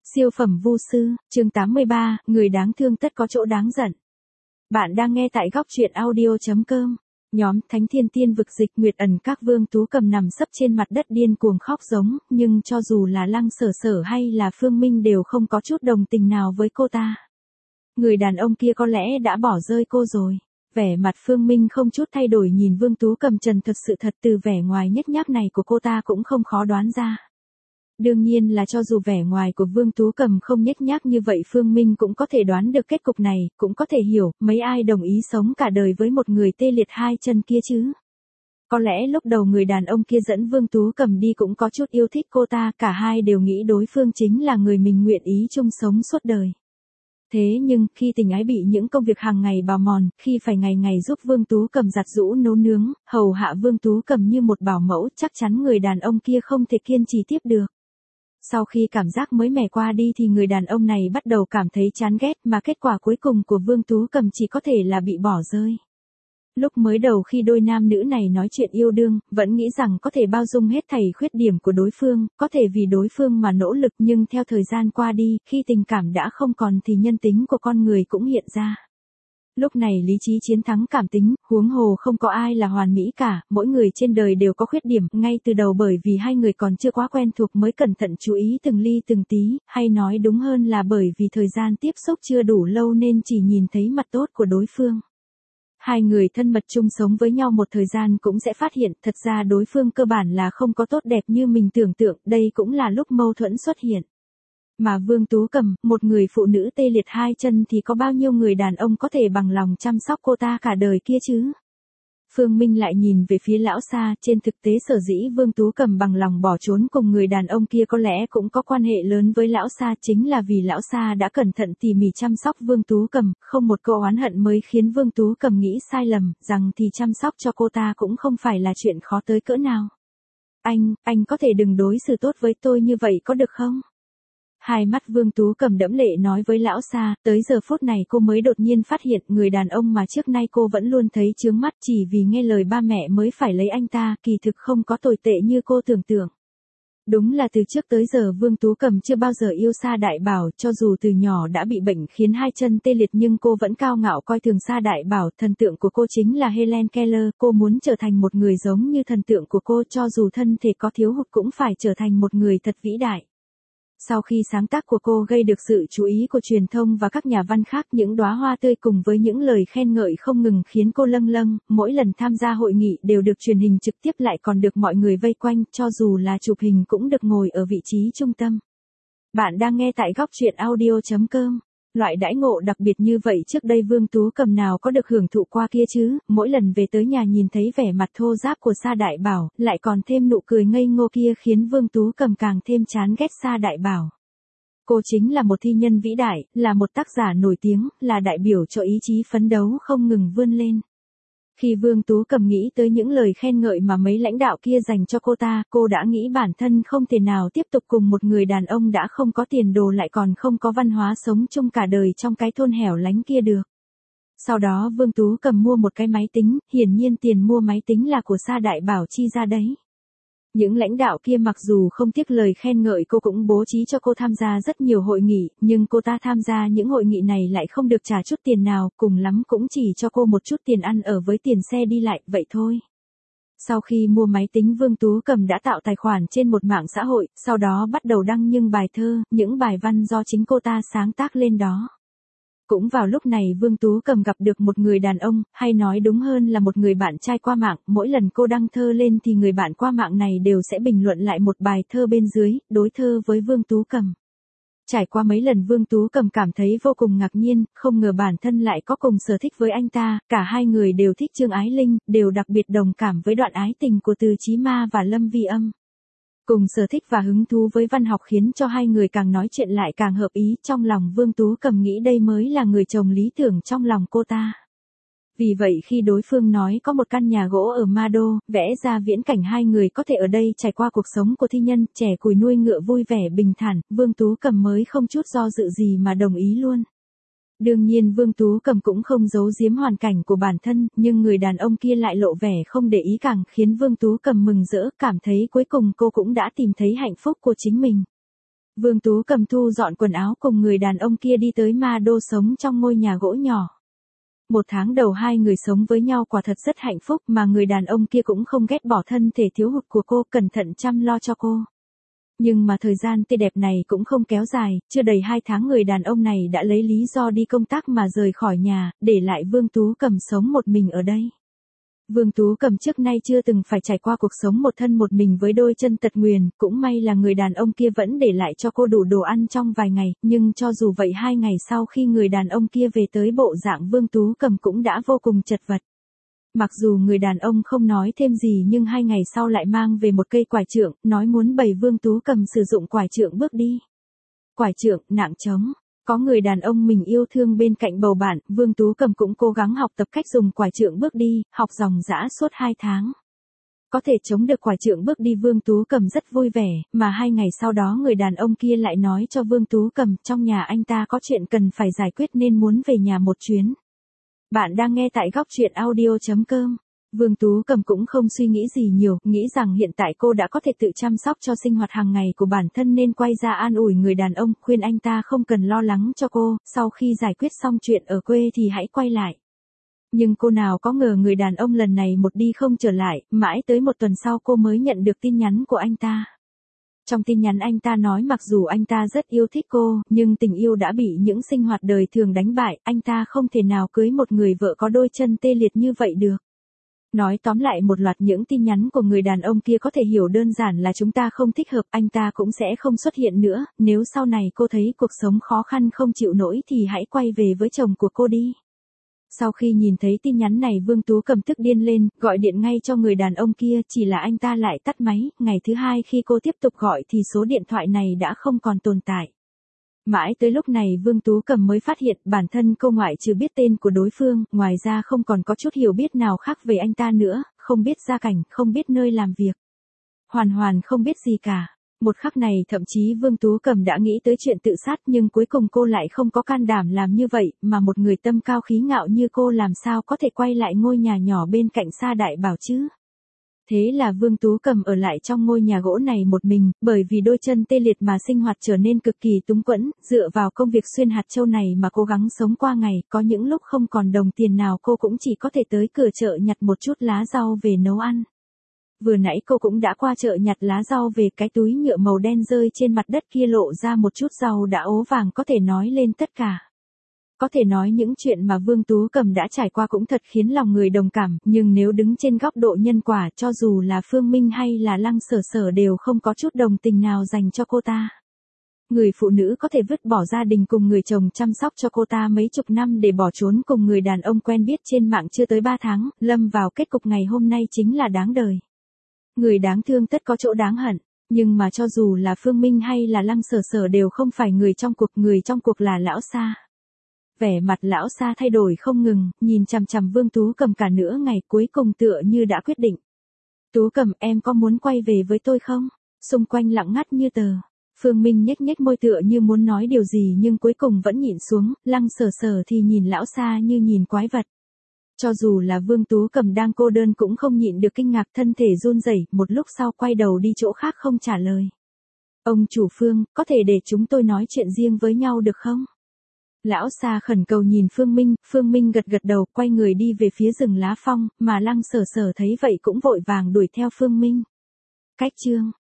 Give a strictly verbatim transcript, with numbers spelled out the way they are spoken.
Siêu phẩm vu sư, chương tám mươi ba, người đáng thương tất có chỗ đáng giận. Bạn đang nghe tại góc truyện audio.com. Nhóm Thánh Thiên Tiên Vực Dịch Nguyệt ẩn các Vương Tú Cầm nằm sấp trên mặt đất điên cuồng khóc giống, nhưng cho dù là Lăng Sở Sở hay là Phương Minh đều không có chút đồng tình nào với cô ta. Người đàn ông kia có lẽ đã bỏ rơi cô rồi. Vẻ mặt Phương Minh không chút thay đổi nhìn Vương Tú Cầm trần thật sự thật từ vẻ ngoài nhếch nhác này của cô ta cũng không khó đoán ra. Đương nhiên là cho dù vẻ ngoài của Vương Tú Cầm không nhếch nhác như vậy Phương Minh cũng có thể đoán được kết cục này, cũng có thể hiểu, mấy ai đồng ý sống cả đời với một người tê liệt hai chân kia chứ. Có lẽ lúc đầu người đàn ông kia dẫn Vương Tú Cầm đi cũng có chút yêu thích cô ta, cả hai đều nghĩ đối phương chính là người mình nguyện ý chung sống suốt đời. Thế nhưng, khi tình ái bị những công việc hàng ngày bào mòn, khi phải ngày ngày giúp Vương Tú Cầm giặt giũ nấu nướng, hầu hạ Vương Tú Cầm như một bảo mẫu, chắc chắn người đàn ông kia không thể kiên trì tiếp được. Sau khi cảm giác mới mẻ qua đi thì người đàn ông này bắt đầu cảm thấy chán ghét, mà kết quả cuối cùng của Vương Tú Cầm chỉ có thể là bị bỏ rơi. Lúc mới đầu khi đôi nam nữ này nói chuyện yêu đương, vẫn nghĩ rằng có thể bao dung hết thảy khuyết điểm của đối phương, có thể vì đối phương mà nỗ lực, nhưng theo thời gian qua đi, khi tình cảm đã không còn thì nhân tính của con người cũng hiện ra. Lúc này lý trí chiến thắng cảm tính, huống hồ không có ai là hoàn mỹ cả, mỗi người trên đời đều có khuyết điểm, ngay từ đầu bởi vì hai người còn chưa quá quen thuộc mới cẩn thận chú ý từng ly từng tí, hay nói đúng hơn là bởi vì thời gian tiếp xúc chưa đủ lâu nên chỉ nhìn thấy mặt tốt của đối phương. Hai người thân mật chung sống với nhau một thời gian cũng sẽ phát hiện, thật ra đối phương cơ bản là không có tốt đẹp như mình tưởng tượng, đây cũng là lúc mâu thuẫn xuất hiện. Mà Vương Tú Cầm, một người phụ nữ tê liệt hai chân thì có bao nhiêu người đàn ông có thể bằng lòng chăm sóc cô ta cả đời kia chứ? Phương Minh lại nhìn về phía lão Sa, trên thực tế sở dĩ Vương Tú Cầm bằng lòng bỏ trốn cùng người đàn ông kia có lẽ cũng có quan hệ lớn với lão Sa, chính là vì lão Sa đã cẩn thận tỉ mỉ chăm sóc Vương Tú Cầm, không một câu oán hận mới khiến Vương Tú Cầm nghĩ sai lầm, rằng thì chăm sóc cho cô ta cũng không phải là chuyện khó tới cỡ nào. Anh, anh có thể đừng đối xử tốt với tôi như vậy có được không? Hai mắt Vương Tú Cầm đẫm lệ nói với lão Sa, tới giờ phút này cô mới đột nhiên phát hiện người đàn ông mà trước nay cô vẫn luôn thấy chướng mắt chỉ vì nghe lời ba mẹ mới phải lấy anh ta, kỳ thực không có tồi tệ như cô tưởng tượng. Đúng là từ trước tới giờ Vương Tú Cầm chưa bao giờ yêu Sa Đại Bảo, cho dù từ nhỏ đã bị bệnh khiến hai chân tê liệt nhưng cô vẫn cao ngạo coi thường Sa Đại Bảo, thần tượng của cô chính là Helen Keller, cô muốn trở thành một người giống như thần tượng của cô, cho dù thân thể có thiếu hụt cũng phải trở thành một người thật vĩ đại. Sau khi sáng tác của cô gây được sự chú ý của truyền thông và các nhà văn khác, những đóa hoa tươi cùng với những lời khen ngợi không ngừng khiến cô lâng lâng, mỗi lần tham gia hội nghị đều được truyền hình trực tiếp lại còn được mọi người vây quanh, cho dù là chụp hình cũng được ngồi ở vị trí trung tâm. Bạn đang nghe tại góc truyện audio.com. Loại đãi ngộ đặc biệt như vậy trước đây Vương Tú Cầm nào có được hưởng thụ qua kia chứ, mỗi lần về tới nhà nhìn thấy vẻ mặt thô ráp của Sa Đại Bảo, lại còn thêm nụ cười ngây ngô kia khiến Vương Tú Cầm càng thêm chán ghét Sa Đại Bảo. Cô chính là một thi nhân vĩ đại, là một tác giả nổi tiếng, là đại biểu cho ý chí phấn đấu không ngừng vươn lên. Khi Vương Tú Cầm nghĩ tới những lời khen ngợi mà mấy lãnh đạo kia dành cho cô ta, cô đã nghĩ bản thân không thể nào tiếp tục cùng một người đàn ông đã không có tiền đồ lại còn không có văn hóa sống chung cả đời trong cái thôn hẻo lánh kia được. Sau đó Vương Tú Cầm mua một cái máy tính, hiển nhiên tiền mua máy tính là của Sa Đại Bảo chi ra đấy. Những lãnh đạo kia mặc dù không tiếc lời khen ngợi cô cũng bố trí cho cô tham gia rất nhiều hội nghị, nhưng cô ta tham gia những hội nghị này lại không được trả chút tiền nào, cùng lắm cũng chỉ cho cô một chút tiền ăn ở với tiền xe đi lại, vậy thôi. Sau khi mua máy tính Vương Tú Cầm đã tạo tài khoản trên một mạng xã hội, sau đó bắt đầu đăng những bài thơ, những bài văn do chính cô ta sáng tác lên đó. Cũng vào lúc này Vương Tú Cầm gặp được một người đàn ông, hay nói đúng hơn là một người bạn trai qua mạng, mỗi lần cô đăng thơ lên thì người bạn qua mạng này đều sẽ bình luận lại một bài thơ bên dưới, đối thơ với Vương Tú Cầm. Trải qua mấy lần Vương Tú Cầm cảm thấy vô cùng ngạc nhiên, không ngờ bản thân lại có cùng sở thích với anh ta, cả hai người đều thích Trương Ái Linh, đều đặc biệt đồng cảm với đoạn ái tình của Từ Chí Ma và Lâm Vi Âm. Cùng sở thích và hứng thú với văn học khiến cho hai người càng nói chuyện lại càng hợp ý, trong lòng Vương Tú Cầm nghĩ đây mới là người chồng lý tưởng trong lòng cô ta. Vì vậy khi đối phương nói có một căn nhà gỗ ở Ma Đô, vẽ ra viễn cảnh hai người có thể ở đây trải qua cuộc sống của thi nhân, trẻ cùi nuôi ngựa vui vẻ bình thản, Vương Tú Cầm mới không chút do dự gì mà đồng ý luôn. Đương nhiên Vương Tú Cầm cũng không giấu giếm hoàn cảnh của bản thân, nhưng người đàn ông kia lại lộ vẻ không để ý càng khiến Vương Tú Cầm mừng rỡ, cảm thấy cuối cùng cô cũng đã tìm thấy hạnh phúc của chính mình. Vương Tú Cầm thu dọn quần áo cùng người đàn ông kia đi tới Ma Đô sống trong ngôi nhà gỗ nhỏ. Một tháng đầu hai người sống với nhau quả thật rất hạnh phúc mà người đàn ông kia cũng không ghét bỏ thân thể thiếu hụt của cô, cẩn thận chăm lo cho cô. Nhưng mà thời gian tươi đẹp này cũng không kéo dài, chưa đầy hai tháng người đàn ông này đã lấy lý do đi công tác mà rời khỏi nhà, để lại Vương Tú Cầm sống một mình ở đây. Vương Tú Cầm trước nay chưa từng phải trải qua cuộc sống một thân một mình với đôi chân tật nguyền, cũng may là người đàn ông kia vẫn để lại cho cô đủ đồ ăn trong vài ngày, nhưng cho dù vậy hai ngày sau khi người đàn ông kia về tới bộ dạng Vương Tú Cầm cũng đã vô cùng chật vật. Mặc dù người đàn ông không nói thêm gì nhưng hai ngày sau lại mang về một cây quải trượng, nói muốn bày Vương Tú Cầm sử dụng quải trượng bước đi. Quải trượng, nạng trống. Có người đàn ông mình yêu thương bên cạnh bầu bạn, Vương Tú Cầm cũng cố gắng học tập cách dùng quải trượng bước đi, học dòng dã suốt hai tháng. Có thể chống được quải trượng bước đi Vương Tú Cầm rất vui vẻ, mà hai ngày sau đó người đàn ông kia lại nói cho Vương Tú Cầm trong nhà anh ta có chuyện cần phải giải quyết nên muốn về nhà một chuyến. Bạn đang nghe tại góc truyện audio chấm com. Vương Tú Cầm cũng không suy nghĩ gì nhiều, nghĩ rằng hiện tại cô đã có thể tự chăm sóc cho sinh hoạt hàng ngày của bản thân nên quay ra an ủi người đàn ông, khuyên anh ta không cần lo lắng cho cô, sau khi giải quyết xong chuyện ở quê thì hãy quay lại. Nhưng cô nào có ngờ người đàn ông lần này một đi không trở lại, mãi tới một tuần sau cô mới nhận được tin nhắn của anh ta. Trong tin nhắn anh ta nói mặc dù anh ta rất yêu thích cô, nhưng tình yêu đã bị những sinh hoạt đời thường đánh bại, anh ta không thể nào cưới một người vợ có đôi chân tê liệt như vậy được. Nói tóm lại một loạt những tin nhắn của người đàn ông kia có thể hiểu đơn giản là chúng ta không thích hợp, anh ta cũng sẽ không xuất hiện nữa, nếu sau này cô thấy cuộc sống khó khăn không chịu nổi thì hãy quay về với chồng của cô đi. Sau khi nhìn thấy tin nhắn này Vương Tú Cầm tức điên lên, gọi điện ngay cho người đàn ông kia, chỉ là anh ta lại tắt máy, ngày thứ hai khi cô tiếp tục gọi thì số điện thoại này đã không còn tồn tại. Mãi tới lúc này Vương Tú Cầm mới phát hiện bản thân cô ngoại trừ biết tên của đối phương, ngoài ra không còn có chút hiểu biết nào khác về anh ta nữa, không biết gia cảnh, không biết nơi làm việc. Hoàn hoàn không biết gì cả. Một khắc này thậm chí Vương Tú Cầm đã nghĩ tới chuyện tự sát nhưng cuối cùng cô lại không có can đảm làm như vậy, mà một người tâm cao khí ngạo như cô làm sao có thể quay lại ngôi nhà nhỏ bên cạnh Sa Đại Bảo chứ. Thế là Vương Tú Cầm ở lại trong ngôi nhà gỗ này một mình, bởi vì đôi chân tê liệt mà sinh hoạt trở nên cực kỳ túng quẫn, dựa vào công việc xuyên hạt châu này mà cố gắng sống qua ngày, có những lúc không còn đồng tiền nào cô cũng chỉ có thể tới cửa chợ nhặt một chút lá rau về nấu ăn. Vừa nãy cô cũng đã qua chợ nhặt lá rau về, cái túi nhựa màu đen rơi trên mặt đất kia lộ ra một chút rau đã ố vàng có thể nói lên tất cả. Có thể nói những chuyện mà Vương Tú Cầm đã trải qua cũng thật khiến lòng người đồng cảm, nhưng nếu đứng trên góc độ nhân quả cho dù là Phương Minh hay là Lăng Sở Sở đều không có chút đồng tình nào dành cho cô ta. Người phụ nữ có thể vứt bỏ gia đình cùng người chồng chăm sóc cho cô ta mấy chục năm để bỏ trốn cùng người đàn ông quen biết trên mạng chưa tới ba tháng, lâm vào kết cục ngày hôm nay chính là đáng đời. Người đáng thương tất có chỗ đáng hận, nhưng mà cho dù là Phương Minh hay là Lăng Sở Sở đều không phải người trong cuộc, người trong cuộc là Lão Sa. Vẻ mặt Lão Sa thay đổi không ngừng, nhìn chằm chằm Vương Tú Cầm cả nửa ngày, cuối cùng tựa như đã quyết định. Tú Cầm, em có muốn quay về với tôi không? Xung quanh lặng ngắt như tờ. Phương Minh nhếch nhếch môi tựa như muốn nói điều gì nhưng cuối cùng vẫn nhịn xuống, Lăng Sở Sở thì nhìn Lão Sa như nhìn quái vật. Cho dù là Vương Tú Cầm đang cô đơn cũng không nhịn được kinh ngạc, thân thể run rẩy, một lúc sau quay đầu đi chỗ khác không trả lời. Ông chủ Phương, có thể để chúng tôi nói chuyện riêng với nhau được không? Lão Sa khẩn cầu nhìn Phương Minh, Phương Minh gật gật đầu, quay người đi về phía rừng lá phong, mà Lăng Sở Sở thấy vậy cũng vội vàng đuổi theo Phương Minh. Cách chương